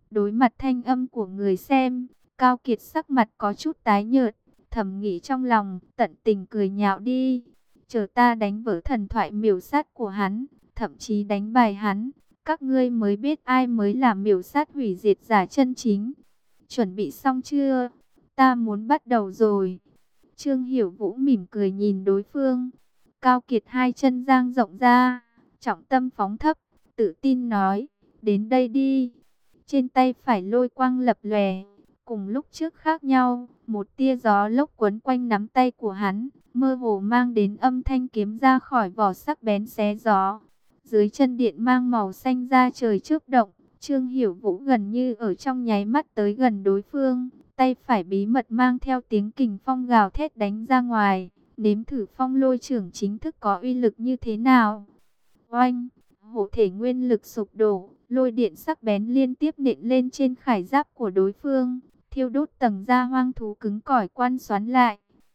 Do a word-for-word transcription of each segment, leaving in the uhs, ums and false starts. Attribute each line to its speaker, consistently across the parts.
Speaker 1: Đối mặt thanh âm của người xem, Cao Kiệt sắc mặt có chút tái nhợt, thầm nghĩ trong lòng, tận tình cười nhạo đi. Chờ ta đánh vỡ thần thoại miểu sát của hắn, thậm chí đánh bài hắn, các ngươi mới biết ai mới là miểu sát hủy diệt giả chân chính. Chuẩn bị xong chưa? Ta muốn bắt đầu rồi. Trương Hiểu Vũ mỉm cười nhìn đối phương. Cao Kiệt hai chân dang rộng ra, trọng tâm phóng thấp, tự tin nói, đến đây đi. Trên tay phải lôi quang lập lòe, cùng lúc trước khác nhau, một tia gió lốc quấn quanh nắm tay của hắn, mơ hồ mang đến âm thanh kiếm ra khỏi vỏ sắc bén xé gió. Dưới chân điện mang màu xanh ra trời chớp động, Trương Hiểu Vũ gần như ở trong nháy mắt tới gần đối phương, tay phải bí mật mang theo tiếng kình phong gào thét đánh ra ngoài, nếm thử phong lôi trưởng chính thức có uy lực như thế nào. Oanh, hộ thể nguyên lực sụp đổ, lôi điện sắc bén liên tiếp nện lên trên khải giáp của đối phương, thiêu đốt tầng da hoang thú cứng cỏi quan xoắn lại.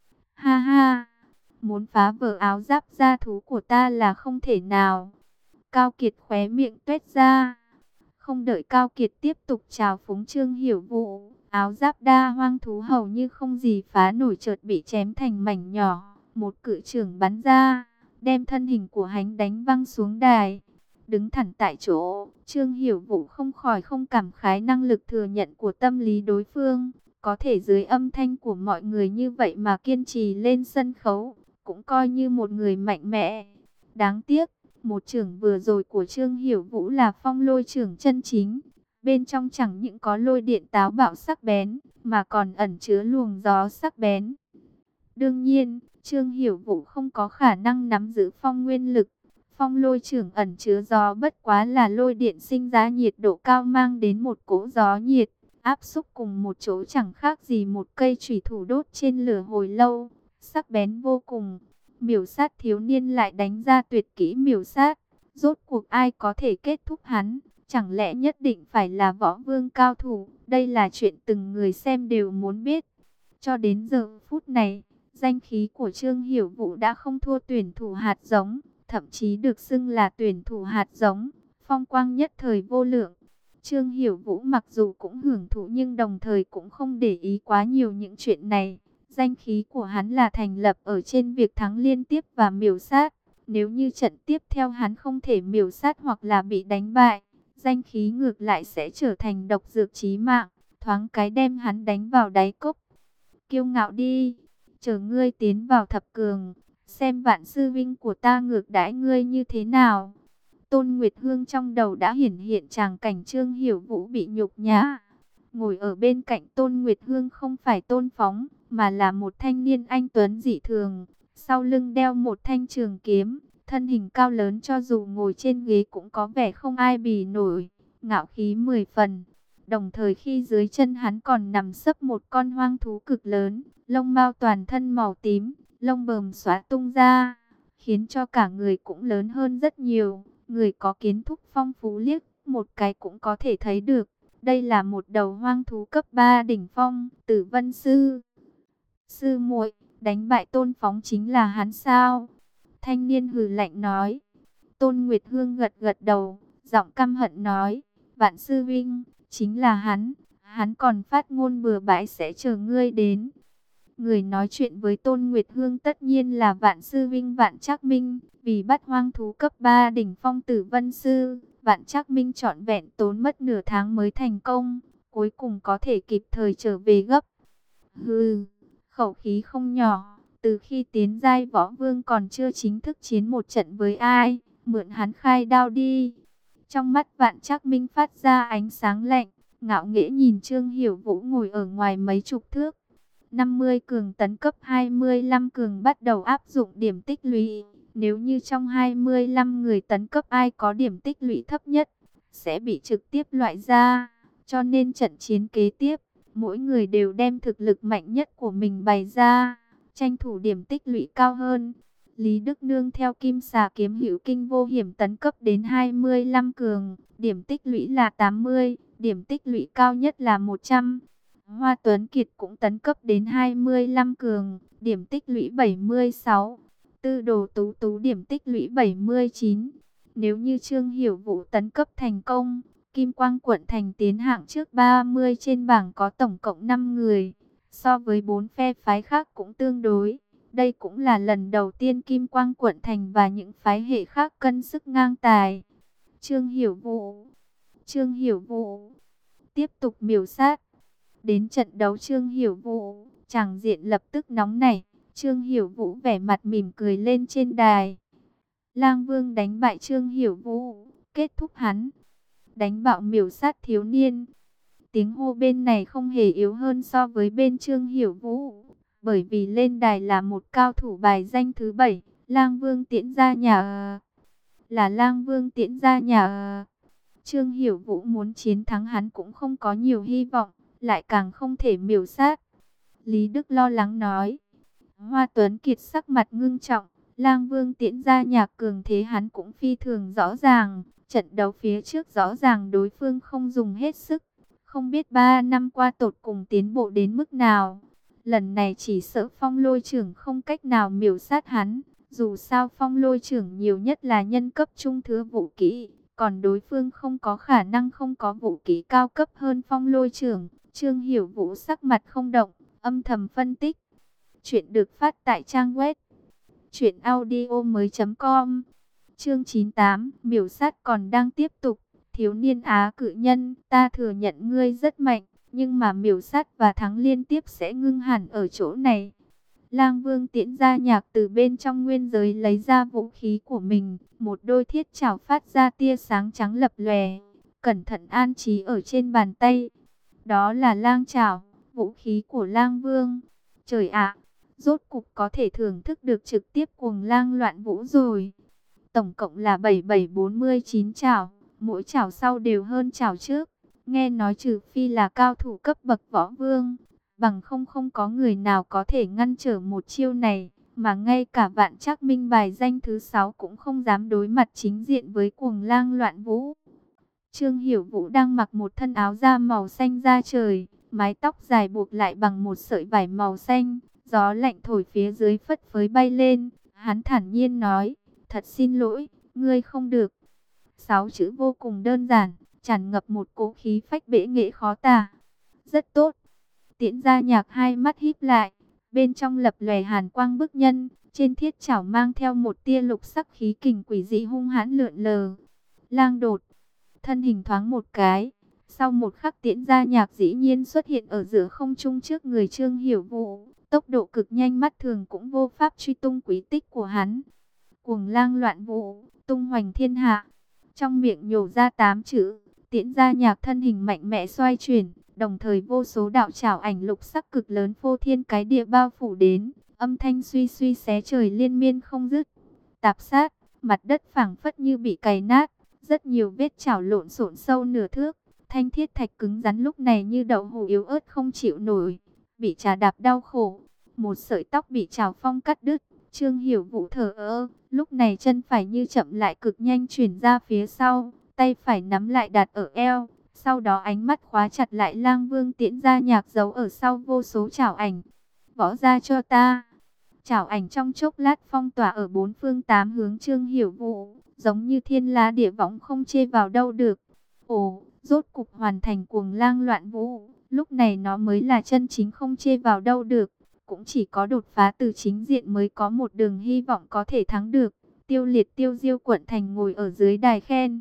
Speaker 1: Ha ha, muốn phá vỡ áo giáp da thú của ta là không thể nào. Cao Kiệt khóe miệng tuét ra. Không đợi Cao Kiệt tiếp tục chào phúng Trương Hiểu Vũ, áo giáp đa hoang thú hầu như không gì phá nổi chợt bị chém thành mảnh nhỏ. Một cự chưởng bắn ra, đem thân hình của hắn đánh văng xuống đài. Đứng thẳng tại chỗ, Trương Hiểu Vũ không khỏi không cảm khái năng lực thừa nhận của tâm lý đối phương. Có thể dưới âm thanh của mọi người như vậy mà kiên trì lên sân khấu, cũng coi như một người mạnh mẽ. Đáng tiếc, một chưởng vừa rồi của Trương Hiểu Vũ là phong lôi chưởng chân chính. Bên trong chẳng những có lôi điện táo bạo sắc bén, mà còn ẩn chứa luồng gió sắc bén. Đương nhiên, Trương Hiểu Vũ không có khả năng nắm giữ phong nguyên lực. Phong lôi chưởng ẩn chứa gió bất quá là lôi điện sinh ra nhiệt độ cao mang đến một cỗ gió nhiệt, áp xúc cùng một chỗ chẳng khác gì một cây chủy thủ đốt trên lửa hồi lâu, sắc bén vô cùng. Miểu sát thiếu niên lại đánh ra tuyệt kỹ miểu sát, rốt cuộc ai có thể kết thúc hắn, chẳng lẽ nhất định phải là võ vương cao thủ, đây là chuyện từng người xem đều muốn biết. Cho đến giờ phút này, danh khí của Trương Hiểu Vũ đã không thua tuyển thủ hạt giống, thậm chí được xưng là tuyển thủ hạt giống, phong quang nhất thời vô lượng. Trương Hiểu Vũ mặc dù cũng hưởng thụ nhưng đồng thời cũng không để ý quá nhiều những chuyện này. Danh khí của hắn là thành lập ở trên việc thắng liên tiếp và miểu sát. Nếu như trận tiếp theo hắn không thể miểu sát hoặc là bị đánh bại, danh khí ngược lại sẽ trở thành độc dược chí mạng, thoáng cái đem hắn đánh vào đáy cốc. Kiêu ngạo đi, chờ ngươi tiến vào thập cường, xem vạn sư vinh của ta ngược đãi ngươi như thế nào. Tôn Nguyệt Hương trong đầu đã hiển hiện tràng cảnh Trương Hiểu Vũ bị nhục nhã. Ngồi ở bên cạnh Tôn Nguyệt Hương không phải Tôn Phóng, mà là một thanh niên anh tuấn dị thường. Sau lưng đeo một thanh trường kiếm, thân hình cao lớn cho dù ngồi trên ghế cũng có vẻ không ai bì nổi, ngạo khí mười phần. Đồng thời khi dưới chân hắn còn nằm sấp một con hoang thú cực lớn, lông mao toàn thân màu tím, lông bờm xóa tung ra, khiến cho cả người cũng lớn hơn rất nhiều. Người có kiến thức phong phú liếc một cái cũng có thể thấy được, đây là một đầu hoang thú cấp ba đỉnh phong, Tử Vân Sư. Sư muội, đánh bại Tôn Phóng chính là hắn sao? Thanh niên hừ lạnh nói. Tôn Nguyệt Hương gật gật đầu, giọng căm hận nói, Vạn sư vinh, chính là hắn, hắn còn phát ngôn bừa bãi sẽ chờ ngươi đến. Người nói chuyện với Tôn Nguyệt Hương tất nhiên là Vạn sư vinh Vạn Trác Minh, vì bắt hoang thú cấp ba đỉnh phong Tử Vân Sư, Vạn Trác Minh trọn vẹn tốn mất nửa tháng mới thành công, cuối cùng có thể kịp thời trở về gấp. Hừ, khẩu khí không nhỏ, từ khi tiến giai võ vương còn chưa chính thức chiến một trận với ai, mượn hắn khai đao đi. Trong mắt Vạn Trác Minh phát ra ánh sáng lạnh, ngạo nghễ nhìn Trương Hiểu Vũ ngồi ở ngoài mấy chục thước. năm mươi cường tấn cấp hai mươi lăm cường bắt đầu áp dụng điểm tích lũy. Nếu như trong hai mươi lăm người tấn cấp ai có điểm tích lũy thấp nhất, sẽ bị trực tiếp loại ra. Cho nên trận chiến kế tiếp, mỗi người đều đem thực lực mạnh nhất của mình bày ra, tranh thủ điểm tích lũy cao hơn. Lý Đức Nương theo Kim Xà Kiếm Hữu Kinh vô hiểm tấn cấp đến hai mươi lăm cường, điểm tích lũy là tám mươi, điểm tích lũy cao nhất là một trăm. Hoa Tuấn Kiệt cũng tấn cấp đến hai mươi lăm cường, điểm tích lũy bảy mươi sáu. Tư Đồ Tú Tú điểm tích lũy bảy mươi chín. Nếu như Trương Hiểu Vũ tấn cấp thành công, Kim Quang quận thành tiến hạng trước ba mươi trên bảng có tổng cộng năm người, so với bốn phe phái khác cũng tương đối. Đây cũng là lần đầu tiên Kim Quang quận thành và những phái hệ khác cân sức ngang tài. Trương Hiểu Vũ, Trương Hiểu Vũ tiếp tục miểu sát. Đến trận đấu Trương Hiểu Vũ, tràng diện lập tức nóng nảy. Trương Hiểu Vũ vẻ mặt mỉm cười lên trên đài. Lang Vương đánh bại Trương Hiểu Vũ, kết thúc hắn. Đánh bạo miểu sát thiếu niên. Tiếng hô bên này không hề yếu hơn so với bên Trương Hiểu Vũ. Bởi vì lên đài là một cao thủ bài danh thứ bảy, Lang Vương Tiễn Gia nhà. Là Lang Vương Tiễn Gia nhà. Trương Hiểu Vũ muốn chiến thắng hắn cũng không có nhiều hy vọng, lại càng không thể miểu sát. Lý Đức lo lắng nói. Hoa Tuấn Kiệt sắc mặt ngưng trọng, Lang Vương Tiễn Gia nhạc cường thế hắn cũng phi thường rõ ràng. Trận đấu phía trước rõ ràng đối phương không dùng hết sức. Không biết ba năm qua tột cùng tiến bộ đến mức nào. Lần này chỉ sợ Phong Lôi Trưởng không cách nào miểu sát hắn. Dù sao Phong Lôi Trưởng nhiều nhất là nhân cấp trung thứ vũ kỹ. Còn đối phương không có khả năng không có vũ kỹ cao cấp hơn Phong Lôi Trưởng. Trương Hiểu Vũ sắc mặt không động, âm thầm phân tích. Chuyện được phát tại trang web truyện audio mới chấm com. Chương chín mươi tám, miểu sát còn đang tiếp tục. Thiếu niên Á cự nhân, ta thừa nhận ngươi rất mạnh, nhưng mà miểu sát và thắng liên tiếp sẽ ngưng hẳn ở chỗ này. Lang Vương Tiễn Gia nhạc từ bên trong nguyên giới lấy ra vũ khí của mình, một đôi thiết chảo phát ra tia sáng trắng lập lòe, cẩn thận an trí ở trên bàn tay. Đó là lang chảo, vũ khí của Lang Vương. Trời ạ, rốt cục có thể thưởng thức được trực tiếp cuồng lang loạn vũ rồi. Tổng cộng là bảy bảy bốn mươi chín chảo, mỗi chảo sau đều hơn chảo trước. Nghe nói trừ phi là cao thủ cấp bậc võ vương, bằng không không có người nào có thể ngăn trở một chiêu này. Mà ngay cả Vạn Trác Minh bài danh thứ sáu cũng không dám đối mặt chính diện với cuồng lang loạn vũ. Trương Hiểu Vũ đang mặc một thân áo da màu xanh da trời, mái tóc dài buộc lại bằng một sợi vải màu xanh. Gió lạnh thổi phía dưới phất phới bay lên, hắn thản nhiên nói, thật xin lỗi, ngươi không được. Sáu chữ vô cùng đơn giản, tràn ngập một cỗ khí phách bệ nghệ khó tả. Rất tốt. Tiễn Gia nhạc hai mắt híp lại, bên trong lập lòe hàn quang bức nhân, trên thiết chảo mang theo một tia lục sắc khí kình quỷ dị hung hãn lượn lờ. Lang đột, thân hình thoáng một cái, sau một khắc Tiễn Gia nhạc dĩ nhiên xuất hiện ở giữa không trung trước người Trương Hiểu Vũ. Tốc độ cực nhanh mắt thường cũng vô pháp truy tung quý tích của hắn. Cuồng lang loạn vũ, tung hoành thiên hạ. Trong miệng nhổ ra tám chữ, Tiễn Gia nhạc thân hình mạnh mẽ xoay chuyển, đồng thời vô số đạo trảo ảnh lục sắc cực lớn phô thiên cái địa bao phủ đến, âm thanh suy suy xé trời liên miên không dứt. Tạp sát, mặt đất phảng phất như bị cày nát, rất nhiều vết trảo lộn xộn sâu nửa thước, thanh thiết thạch cứng rắn lúc này như đậu hũ yếu ớt không chịu nổi, bị trà đạp đau khổ. Một sợi tóc bị Trảo Phong cắt đứt, Trương Hiểu Vũ thở ơ, lúc này chân phải như chậm lại cực nhanh chuyển ra phía sau, tay phải nắm lại đặt ở eo, sau đó ánh mắt khóa chặt lại Lang Vương Tiễn Gia nhạc giấu ở sau vô số chảo ảnh. Võ ra cho ta. Chảo ảnh trong chốc lát phong tỏa ở bốn phương tám hướng Trương Hiểu Vũ, giống như thiên la địa võng không chê vào đâu được. Ồ, rốt cục hoàn thành cuồng lang loạn vũ, lúc này nó mới là chân chính không chê vào đâu được. Cũng chỉ có đột phá từ chính diện mới có một đường hy vọng có thể thắng được. Tiêu Liệt Tiêu Diêu quận thành ngồi ở dưới đài khen.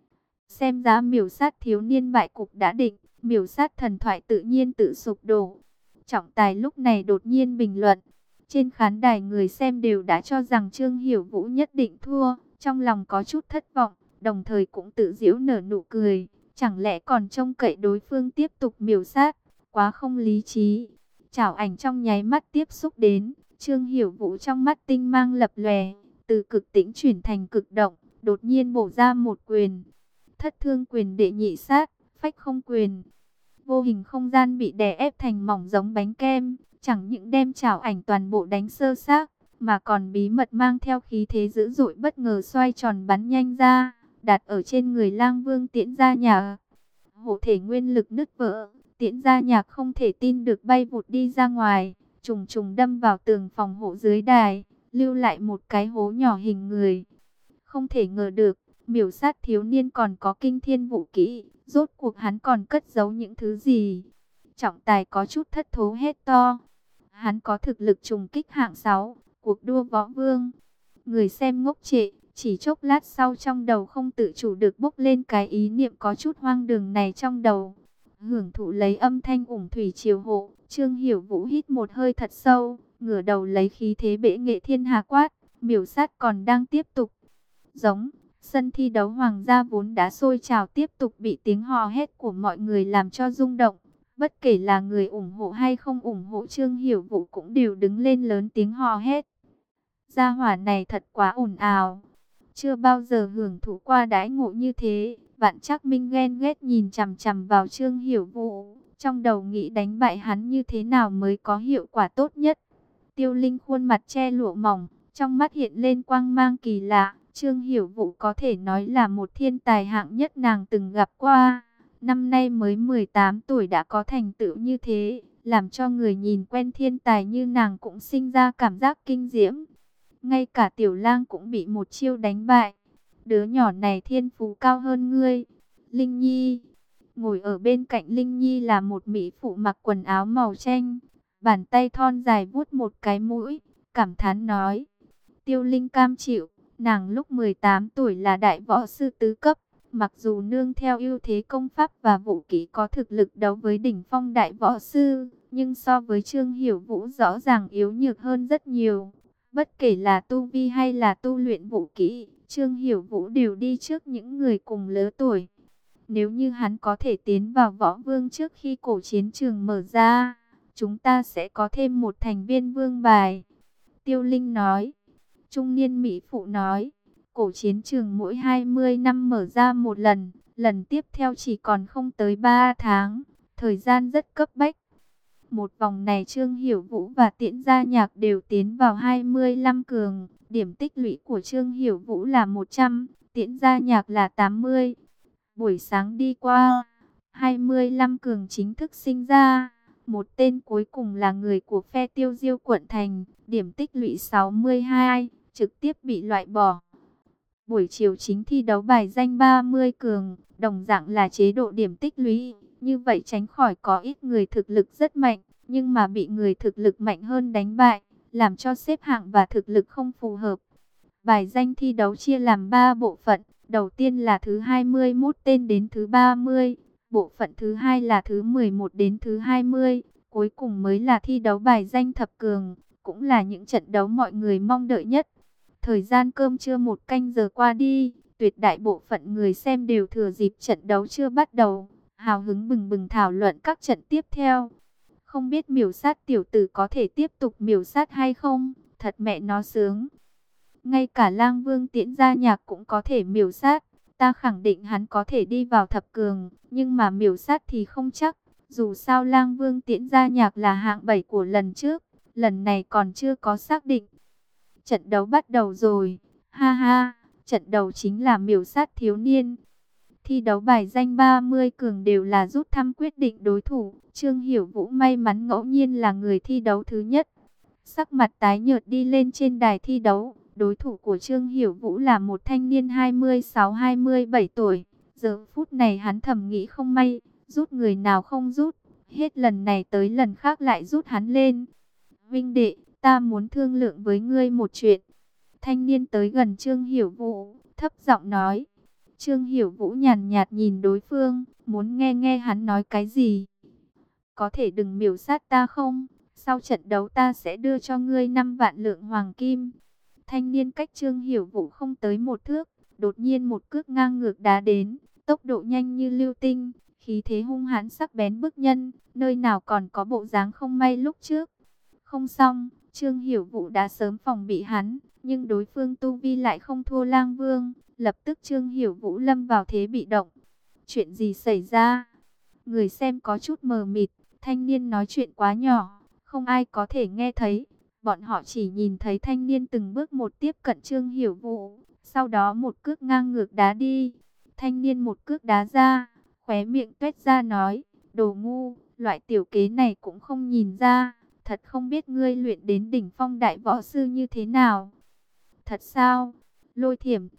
Speaker 1: Xem giá miểu sát thiếu niên bại cục đã định, miểu sát thần thoại tự nhiên tự sụp đổ. Trọng tài lúc này đột nhiên bình luận. Trên khán đài người xem đều đã cho rằng Trương Hiểu Vũ nhất định thua. Trong lòng có chút thất vọng, đồng thời cũng tự giễu nở nụ cười. Chẳng lẽ còn trông cậy đối phương tiếp tục miểu sát, quá không lý trí. Chảo ảnh trong nháy mắt tiếp xúc đến, Trương Hiểu Vũ trong mắt tinh mang lập lòe, từ cực tĩnh chuyển thành cực động, đột nhiên bổ ra một quyền. Thất thương quyền đệ nhị sát, phách không quyền. Vô hình không gian bị đè ép thành mỏng giống bánh kem, chẳng những đem chảo ảnh toàn bộ đánh sơ xác, mà còn bí mật mang theo khí thế dữ dội bất ngờ xoay tròn bắn nhanh ra, đặt ở trên người Lang Vương Tiễn Gia nhạc. Hộ thể nguyên lực nứt vỡ. Tiễn Gia nhạc không thể tin được bay vụt đi ra ngoài, trùng trùng đâm vào tường phòng hộ dưới đài, lưu lại một cái hố nhỏ hình người. Không thể ngờ được, Miểu sát thiếu niên còn có kinh thiên vũ kỹ, rốt cuộc hắn còn cất giấu những thứ gì? Trọng tài có chút thất thố hét to. Hắn có thực lực trùng kích hạng sáu, cuộc đua võ vương. Người xem ngốc trệ, chỉ chốc lát sau trong đầu không tự chủ được bốc lên cái ý niệm có chút hoang đường này trong đầu. Hưởng thụ lấy âm thanh ủng thủy triều hộ, Trương Hiểu Vũ hít một hơi thật sâu, ngửa đầu lấy khí thế bệ nghệ thiên hà quát, miểu sát còn đang tiếp tục. Giống, sân thi đấu hoàng gia vốn đã sôi trào tiếp tục bị tiếng hò hét của mọi người làm cho rung động. Bất kể là người ủng hộ hay không ủng hộ Trương Hiểu Vũ cũng đều đứng lên lớn tiếng hò hét. Gia hỏa này thật quá ồn ào, chưa bao giờ hưởng thụ qua đãi ngộ như thế. Vạn Trác Minh ghen ghét nhìn chằm chằm vào Trương Hiểu Vũ, trong đầu nghĩ đánh bại hắn như thế nào mới có hiệu quả tốt nhất. Tiêu Linh khuôn mặt che lụa mỏng, trong mắt hiện lên quang mang kỳ lạ. Trương Hiểu Vũ có thể nói là một thiên tài hạng nhất nàng từng gặp qua. Năm nay mới mười tám tuổi đã có thành tựu như thế, làm cho người nhìn quen thiên tài như nàng cũng sinh ra cảm giác kinh diễm. Ngay cả Tiểu Lang cũng bị một chiêu đánh bại. Đứa nhỏ này thiên phú cao hơn ngươi. Linh Nhi. Ngồi ở bên cạnh Linh Nhi là một mỹ phụ mặc quần áo màu chanh. Bàn tay thon dài vuốt một cái mũi, cảm thán nói. Tiêu Linh cam chịu, nàng lúc mười tám tuổi là đại võ sư tứ cấp. Mặc dù nương theo ưu thế công pháp và vũ kỹ có thực lực đấu với đỉnh phong đại võ sư, nhưng so với Trương Hiểu Vũ rõ ràng yếu nhược hơn rất nhiều. Bất kể là tu vi hay là tu luyện vũ kỹ, Trương Hiểu Vũ đều đi trước những người cùng lứa tuổi. Nếu như hắn có thể tiến vào võ vương trước khi cổ chiến trường mở ra, chúng ta sẽ có thêm một thành viên vương bài. Tiêu Linh nói. Trung niên mỹ phụ nói. Cổ chiến trường mỗi hai mươi năm mở ra một lần, lần tiếp theo chỉ còn không tới ba tháng, thời gian rất cấp bách. Một vòng này Trương Hiểu Vũ và Tiễn Gia Nhạc đều tiến vào hai mươi lăm cường, điểm tích lũy của Trương Hiểu Vũ là một trăm, Tiễn Gia Nhạc là tám mươi. Buổi sáng đi qua, hai mươi lăm cường chính thức sinh ra, một tên cuối cùng là người của phe Tiêu Diêu quận thành, điểm tích lũy sáu mươi hai, trực tiếp bị loại bỏ. Buổi chiều chính thi đấu bài danh ba mươi cường, đồng dạng là chế độ điểm tích lũy, như vậy tránh khỏi có ít người thực lực rất mạnh, nhưng mà bị người thực lực mạnh hơn đánh bại, làm cho xếp hạng và thực lực không phù hợp. Bài danh thi đấu chia làm ba bộ phận, đầu tiên là thứ hai mươi mốt tên đến thứ ba mươi, bộ phận thứ hai là thứ mười một đến thứ hai mươi, cuối cùng mới là thi đấu bài danh thập cường, cũng là những trận đấu mọi người mong đợi nhất. Thời gian cơm trưa một canh giờ qua đi, tuyệt đại bộ phận người xem đều thừa dịp trận đấu chưa bắt đầu, hào hứng bừng bừng thảo luận các trận tiếp theo. Không biết miểu sát tiểu tử có thể tiếp tục miểu sát hay không, thật mẹ nó sướng. Ngay cả Lang Vương Tiễn Gia Nhạc cũng có thể miểu sát, ta khẳng định hắn có thể đi vào thập cường, nhưng mà miểu sát thì không chắc. Dù sao Lang Vương Tiễn Gia Nhạc là hạng bảy của lần trước, lần này còn chưa có xác định. Trận đấu bắt đầu rồi, ha ha, trận đầu chính là miểu sát thiếu niên. Thi đấu bài danh ba mươi cường đều là rút thăm quyết định đối thủ, Trương Hiểu Vũ may mắn ngẫu nhiên là người thi đấu thứ nhất. Sắc mặt tái nhợt đi lên trên đài thi đấu, đối thủ của Trương Hiểu Vũ là một thanh niên hai mươi sáu hai mươi bảy tuổi. Giờ phút này hắn thầm nghĩ không may, rút người nào không rút, hết lần này tới lần khác lại rút hắn lên. Vinh đệ, ta muốn thương lượng với ngươi một chuyện. Thanh niên tới gần Trương Hiểu Vũ, thấp giọng nói. Trương Hiểu Vũ nhàn nhạt nhìn đối phương, muốn nghe nghe hắn nói cái gì. Có thể đừng miểu sát ta không? Sau trận đấu ta sẽ đưa cho ngươi năm vạn lượng hoàng kim. Thanh niên cách Trương Hiểu Vũ không tới một thước, đột nhiên một cước ngang ngược đá đến, tốc độ nhanh như lưu tinh, khí thế hung hãn sắc bén bức nhân, nơi nào còn có bộ dáng không may lúc trước. Không xong, Trương Hiểu Vũ đã sớm phòng bị hắn, nhưng đối phương tu vi lại không thua Lang Vương, lập tức Trương Hiểu Vũ lâm vào thế bị động. Chuyện gì xảy ra? Người xem có chút mờ mịt, thanh niên nói chuyện quá nhỏ, không ai có thể nghe thấy. Bọn họ chỉ nhìn thấy thanh niên từng bước một tiếp cận Trương Hiểu Vũ, sau đó một cước ngang ngược đá đi. Thanh niên một cước đá ra, khóe miệng tuét ra nói, đồ ngu, loại tiểu kế này cũng không nhìn ra, thật không biết ngươi luyện đến đỉnh phong đại võ sư như thế nào. Thật sao? Lôi Thiểm.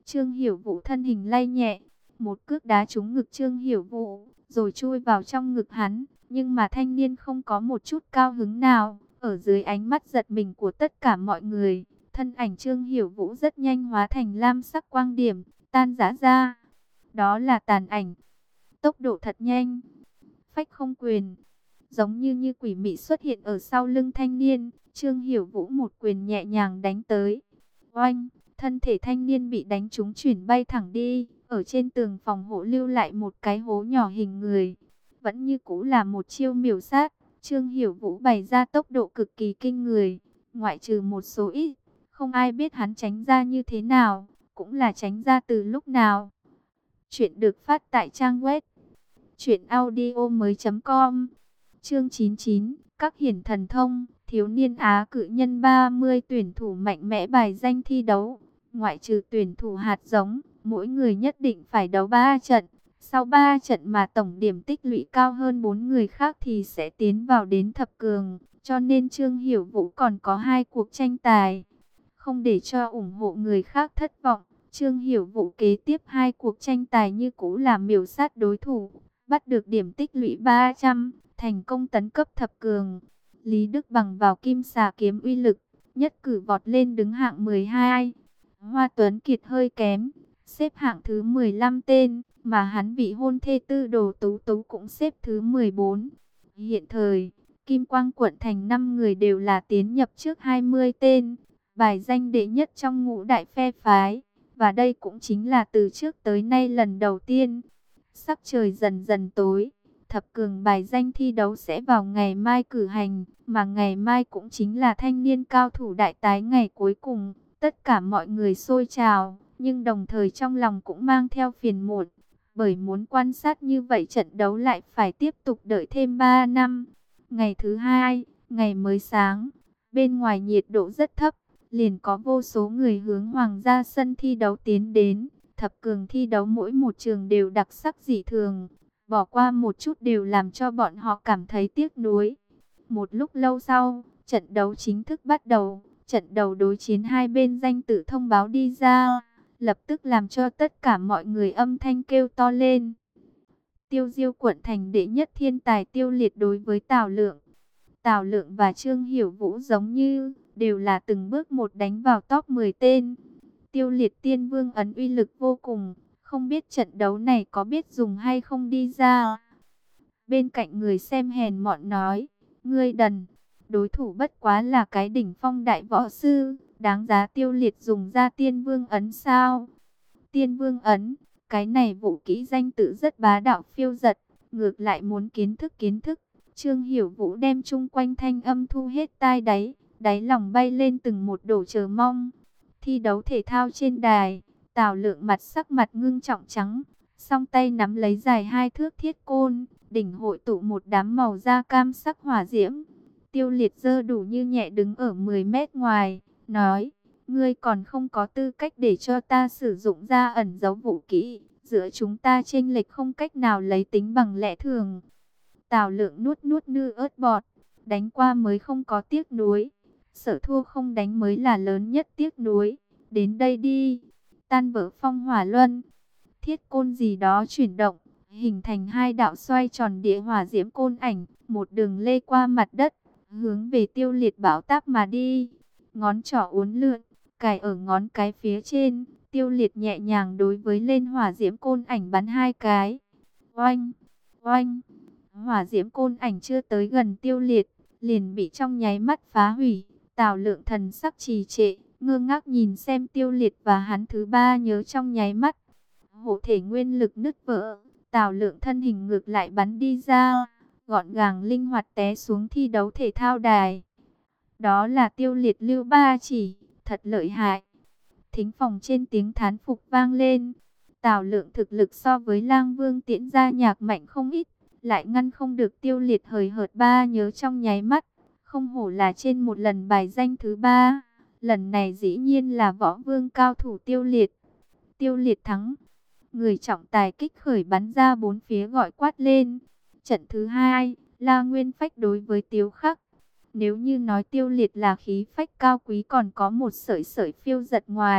Speaker 1: Trương Hiểu Vũ thân hình lay nhẹ, một cước đá trúng ngực Trương Hiểu Vũ, rồi chui vào trong ngực hắn. Nhưng mà thanh niên không có một chút cao hứng nào, ở dưới ánh mắt giật mình của tất cả mọi người. Thân ảnh Trương Hiểu Vũ rất nhanh hóa thành lam sắc quang điểm, tan rã ra. Đó là tàn ảnh. Tốc độ thật nhanh. Phách không quyền. Giống như như quỷ mị xuất hiện ở sau lưng thanh niên. Trương Hiểu Vũ một quyền nhẹ nhàng đánh tới. Oanh, thân thể thanh niên bị đánh trúng chuyển bay thẳng đi. Ở trên tường phòng hộ lưu lại một cái hố nhỏ hình người. Vẫn như cũ là một chiêu miểu sát. Trương Hiểu Vũ bày ra tốc độ cực kỳ kinh người. Ngoại trừ một số ít, không ai biết hắn tránh ra như thế nào, cũng là tránh ra từ lúc nào. Chuyện được phát tại trang web truyện audio mới com. Chương chín mươi chín, các hiển thần thông, thiếu niên Á cự nhân ba mươi tuyển thủ mạnh mẽ bài danh thi đấu. Ngoại trừ tuyển thủ hạt giống, mỗi người nhất định phải đấu ba trận. Sau ba trận mà tổng điểm tích lũy cao hơn bốn người khác thì sẽ tiến vào đến thập cường. Cho nên Trương Hiểu Vũ còn có hai cuộc tranh tài. Không để cho ủng hộ người khác thất vọng, Trương Hiểu Vũ kế tiếp hai cuộc tranh tài như cũ là miểu sát đối thủ, bắt được điểm tích lũy ba trăm, thành công tấn cấp thập cường. Lý Đức bằng vào kim xà kiếm uy lực, nhất cử vọt lên đứng hạng mười hai. Hoa Tuấn Kiệt hơi kém, xếp hạng thứ mười lăm tên, mà hắn vị hôn thê Tư Đồ Tú Tú cũng xếp thứ mười bốn. Hiện thời, Kim Quang quận thành năm người đều là tiến nhập trước hai mươi tên, bài danh đệ nhất trong ngũ đại phe phái, và đây cũng chính là từ trước tới nay lần đầu tiên. Sắc trời dần dần tối, thập cường bài danh thi đấu sẽ vào ngày mai cử hành, mà ngày mai cũng chính là thanh niên cao thủ đại tái ngày cuối cùng. Tất cả mọi người xôi trào, nhưng đồng thời trong lòng cũng mang theo phiền muộn, bởi muốn quan sát như vậy trận đấu lại phải tiếp tục đợi thêm ba năm. Ngày thứ hai, ngày mới sáng, bên ngoài nhiệt độ rất thấp, liền có vô số người hướng hoàng gia sân thi đấu tiến đến. Thập cường thi đấu mỗi một trường đều đặc sắc dị thường, bỏ qua một chút đều làm cho bọn họ cảm thấy tiếc nuối. Một lúc lâu sau, trận đấu chính thức bắt đầu. Trận đầu đối chiến hai bên danh tử thông báo đi ra, lập tức làm cho tất cả mọi người âm thanh kêu to lên. Tiêu Diêu quận thành đệ nhất thiên tài Tiêu Liệt đối với Tào Lượng. Tào Lượng và Trương Hiểu Vũ giống như, đều là từng bước một đánh vào top mười tên. Tiêu Liệt tiên vương ấn uy lực vô cùng, không biết trận đấu này có biết dùng hay không đi ra. Bên cạnh người xem hèn mọn nói, ngươi đần. Đối thủ bất quá là cái đỉnh phong đại võ sư, đáng giá Tiêu Liệt dùng ra tiên vương ấn sao? Tiên vương ấn, cái này vũ kỹ danh tự rất bá đạo phiêu dật, ngược lại muốn kiến thức kiến thức. Trương Hiểu Vũ đem chung quanh thanh âm thu hết tai đáy, đáy lòng bay lên từng một đổ chờ mong. Thi đấu thể thao trên đài, Tào Lượng mặt sắc mặt ngưng trọng trắng, song tay nắm lấy dài hai thước thiết côn, đỉnh hội tụ một đám màu da cam sắc hỏa diễm. Tiêu Liệt giơ đủ như nhẹ đứng ở mười mét ngoài, nói, ngươi còn không có tư cách để cho ta sử dụng ra ẩn dấu vũ kỹ, giữa chúng ta chênh lệch không cách nào lấy tính bằng lẽ thường. Tào Lượng nuốt nuốt nư ớt bọt, đánh qua mới không có tiếc nuối, sở thua không đánh mới là lớn nhất tiếc nuối. Đến đây đi, tan vỡ phong hỏa luân, thiết côn gì đó chuyển động, hình thành hai đạo xoay tròn địa hỏa diễm côn ảnh, một đường lê qua mặt đất, hướng về Tiêu Liệt bão táp mà đi. Ngón trỏ uốn lượn, cài ở ngón cái phía trên, Tiêu Liệt nhẹ nhàng đối với lên hỏa diễm côn ảnh bắn hai cái. Oanh, oanh, hỏa diễm côn ảnh chưa tới gần Tiêu Liệt, liền bị trong nháy mắt phá hủy. Tào Lượng thần sắc trì trệ, ngơ ngác nhìn xem Tiêu Liệt và hắn thứ ba nhớ trong nháy mắt. Hộ thể nguyên lực nứt vỡ, Tào Lượng thân hình ngược lại bắn đi ra, gọn gàng linh hoạt té xuống thi đấu thể thao đài. Đó là Tiêu Liệt lưu ba chỉ, thật lợi hại. Thính phòng trên tiếng thán phục vang lên. Tào Lượng thực lực so với Lang Vương Tiễn Gia Nhạc mạnh không ít, lại ngăn không được Tiêu Liệt hời hợt ba nhớ trong nháy mắt. Không hổ là trên một lần bài danh thứ ba, lần này dĩ nhiên là võ vương cao thủ Tiêu Liệt. Tiêu Liệt thắng. Người trọng tài kích khởi bắn ra bốn phía gọi quát lên. Trận thứ hai, La Nguyên Phách đối với Tiếu Khắc. Nếu như nói Tiêu Liệt là khí phách cao quý còn có một sợi sợi phiêu giật ngoài,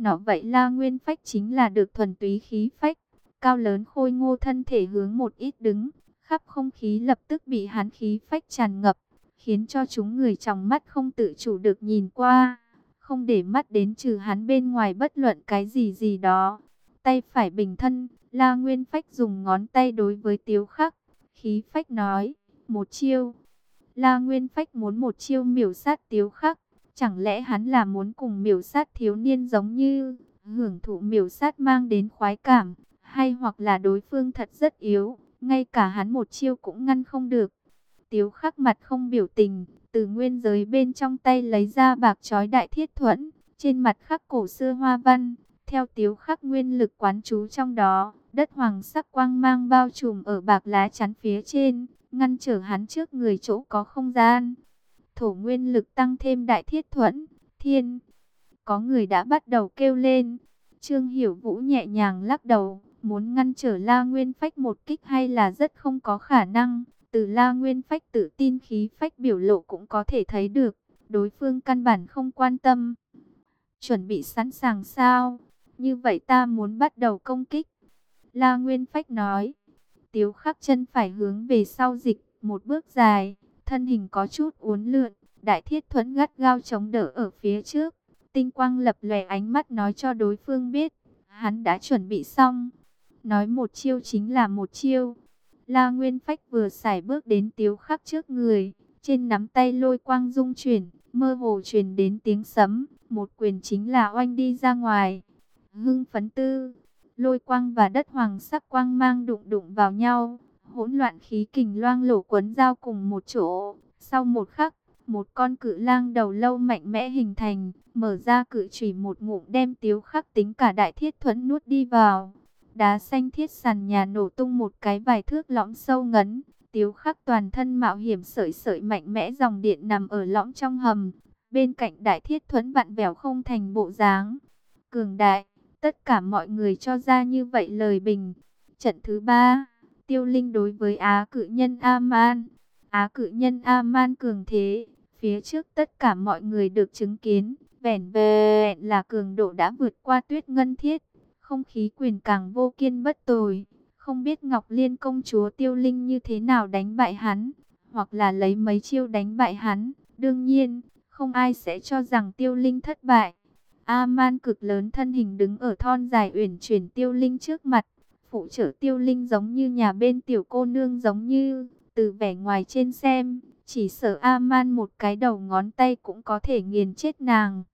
Speaker 1: nó vậy La Nguyên Phách chính là được thuần túy khí phách, cao lớn khôi ngô, thân thể hướng một ít đứng, khắp không khí lập tức bị hắn khí phách tràn ngập, khiến cho chúng người trong mắt không tự chủ được nhìn qua, không để mắt đến trừ hắn bên ngoài bất luận cái gì gì đó. Tay phải bình thân, La Nguyên Phách dùng ngón tay đối với Tiếu Khắc, khí phách nói, một chiêu. La Nguyên Phách muốn một chiêu miểu sát Tiếu Khắc, chẳng lẽ hắn là muốn cùng miểu sát thiếu niên giống như hưởng thụ miểu sát mang đến khoái cảm, hay hoặc là đối phương thật rất yếu, ngay cả hắn một chiêu cũng ngăn không được. Tiếu Khắc mặt không biểu tình, từ nguyên giới bên trong tay lấy ra bạc trói đại thiết thuẫn, trên mặt khắc cổ xưa hoa văn, theo Tiếu Khắc nguyên lực quán trú trong đó, đất hoàng sắc quang mang bao trùm ở bạc lá chắn phía trên, ngăn trở hắn trước người chỗ có không gian. Thổ nguyên lực tăng thêm đại thiết thuẫn, thiên. Có người đã bắt đầu kêu lên. Trương Hiểu Vũ nhẹ nhàng lắc đầu, muốn ngăn trở La Nguyên Phách một kích hay là rất không có khả năng. Từ La Nguyên Phách tự tin khí phách biểu lộ cũng có thể thấy được, đối phương căn bản không quan tâm. Chuẩn bị sẵn sàng sao? Như vậy ta muốn bắt đầu công kích. La Nguyên Phách nói. Tiếu Khắc chân phải hướng về sau dịch một bước dài, thân hình có chút uốn lượn, đại thiết thuẫn gắt gao chống đỡ ở phía trước. Tinh quang lập lòe, ánh mắt nói cho đối phương biết, hắn đã chuẩn bị xong. Nói một chiêu chính là một chiêu. La Nguyên Phách vừa sải bước đến Tiếu Khắc trước người, trên nắm tay lôi quang dung chuyển, mơ hồ truyền đến tiếng sấm, một quyền chính là oanh đi ra ngoài. Hưng phấn tư, lôi quang và đất hoàng sắc quang mang đụng đụng vào nhau, hỗn loạn khí kình loang lổ quấn giao cùng một chỗ. Sau một khắc, một con cự lang đầu lâu mạnh mẽ hình thành, mở ra cự chủy một ngụm đem Tiếu Khắc tính cả đại thiết thuẫn nuốt đi vào. Đá xanh thiết sàn nhà nổ tung một cái vài thước lõm sâu ngấn, Tiếu Khắc toàn thân mạo hiểm sợi sợi mạnh mẽ dòng điện nằm ở lõm trong hầm, bên cạnh đại thiết thuẫn vặn vẹo không thành bộ dáng. Cường đại, tất cả mọi người cho ra như vậy lời bình. Trận thứ ba, Tiêu Linh đối với Á cự nhân A-man. Á cự nhân A-man cường thế, phía trước tất cả mọi người được chứng kiến, vẻn vẹn là cường độ đã vượt qua Tuyết Ngân Thiết. Không khí quyền càng vô kiên bất tồi, không biết Ngọc Liên công chúa Tiêu Linh như thế nào đánh bại hắn, hoặc là lấy mấy chiêu đánh bại hắn. Đương nhiên, không ai sẽ cho rằng Tiêu Linh thất bại. A-man cực lớn thân hình đứng ở thon dài uyển chuyển Tiêu Linh trước mặt, phụ trợ Tiêu Linh giống như nhà bên tiểu cô nương giống như, từ vẻ ngoài trên xem, chỉ sợ A-man một cái đầu ngón tay cũng có thể nghiền chết nàng.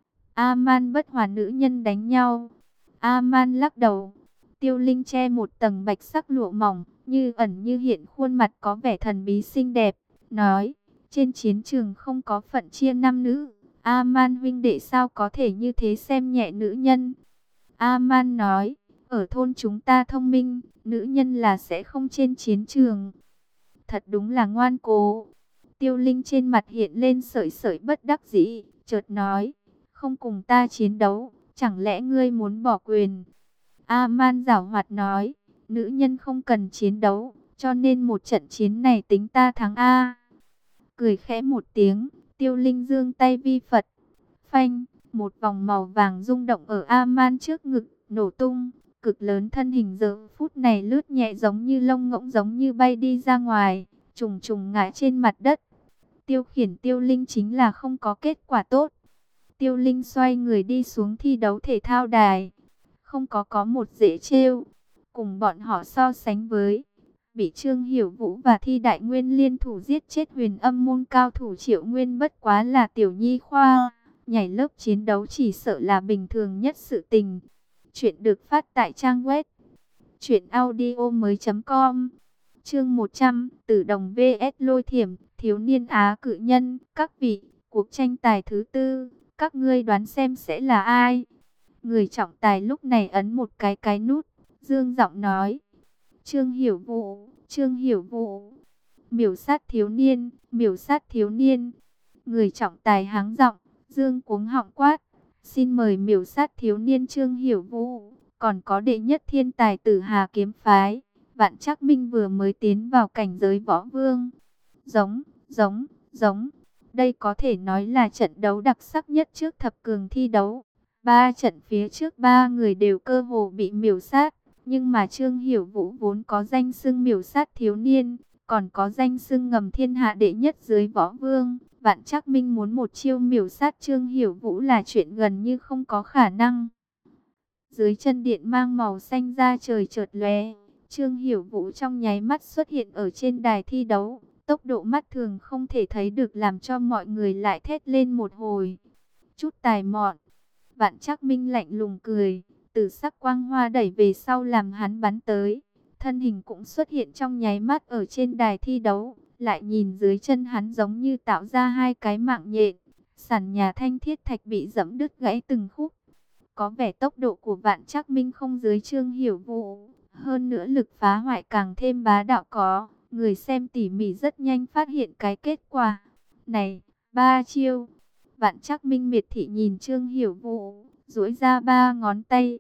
Speaker 1: A-man bất hòa nữ nhân đánh nhau. A-man lắc đầu. Tiêu Linh che một tầng bạch sắc lụa mỏng, như ẩn như hiện khuôn mặt có vẻ thần bí xinh đẹp, nói, trên chiến trường không có phận chia nam nữ. A-man huynh đệ sao có thể như thế xem nhẹ nữ nhân? A-man nói, ở thôn chúng ta thông minh, nữ nhân là sẽ không trên chiến trường. Thật đúng là ngoan cố. Tiêu Linh trên mặt hiện lên sợi sợi bất đắc dĩ, chợt nói, không cùng ta chiến đấu, chẳng lẽ ngươi muốn bỏ quyền? A-man giảo hoạt nói, nữ nhân không cần chiến đấu, cho nên một trận chiến này tính ta thắng A. Cười khẽ một tiếng, Tiêu Linh giương tay vi Phật. Phanh, một vòng màu vàng rung động ở A-man trước ngực, nổ tung. Cực lớn thân hình giờ phút này lướt nhẹ giống như lông ngỗng giống như bay đi ra ngoài, trùng trùng ngã trên mặt đất. Tiêu khiển Tiêu Linh chính là không có kết quả tốt. Tiêu Linh xoay người đi xuống thi đấu thể thao đài. Không có có một dễ trêu. Cùng bọn họ so sánh với, bị Trương Hiểu Vũ và Thi Đại Nguyên liên thủ giết chết huyền âm môn cao thủ Triệu Nguyên bất quá là tiểu nhi khoa. Nhảy lớp chiến đấu chỉ sợ là bình thường nhất sự tình. Chuyện được phát tại trang web truyện audio mới chấm com. Chương một trăm, Tử Đồng vs Lôi Thiểm, thiếu niên Á cự nhân. Các vị, cuộc tranh tài thứ tư, các ngươi đoán xem sẽ là ai? Người trọng tài lúc này ấn một cái cái nút, dương giọng nói, Trương Hiểu Vũ, Trương Hiểu Vũ. Miểu sát thiếu niên, miểu sát thiếu niên. Người trọng tài háng giọng, dương cuống họng quát, xin mời miểu sát thiếu niên Trương Hiểu Vũ. Còn có đệ nhất thiên tài Tử Hà kiếm phái, Vạn Trác Minh vừa mới tiến vào cảnh giới võ vương. Giống, giống, giống. Đây có thể nói là trận đấu đặc sắc nhất trước thập cường thi đấu. Ba trận phía trước ba người đều cơ hồ bị miểu sát, nhưng mà Trương Hiểu Vũ vốn có danh xưng miểu sát thiếu niên, còn có danh xưng ngầm thiên hạ đệ nhất dưới võ vương. Vạn Trác Minh muốn một chiêu miểu sát Trương Hiểu Vũ là chuyện gần như không có khả năng. Dưới chân điện mang màu xanh ra trời chợt lóe, Trương Hiểu Vũ trong nháy mắt xuất hiện ở trên đài thi đấu. Tốc độ mắt thường không thể thấy được làm cho mọi người lại thét lên một hồi. Chút tài mọn. Vạn Trác Minh lạnh lùng cười, từ sắc quang hoa đẩy về sau làm hắn bắn tới. Thân hình cũng xuất hiện trong nháy mắt ở trên đài thi đấu. Lại nhìn dưới chân hắn giống như tạo ra hai cái mạng nhện. Sàn nhà thanh thiết thạch bị giẫm đứt gãy từng khúc. Có vẻ tốc độ của Vạn Trác Minh không dưới Trương Hiểu Vũ. Hơn nữa lực phá hoại càng thêm bá đạo có. Người xem tỉ mỉ rất nhanh phát hiện cái kết quả. Này, ba chiêu. Vạn Trác Minh miệt thị nhìn Trương Hiểu Vũ, duỗi ra ba ngón tay.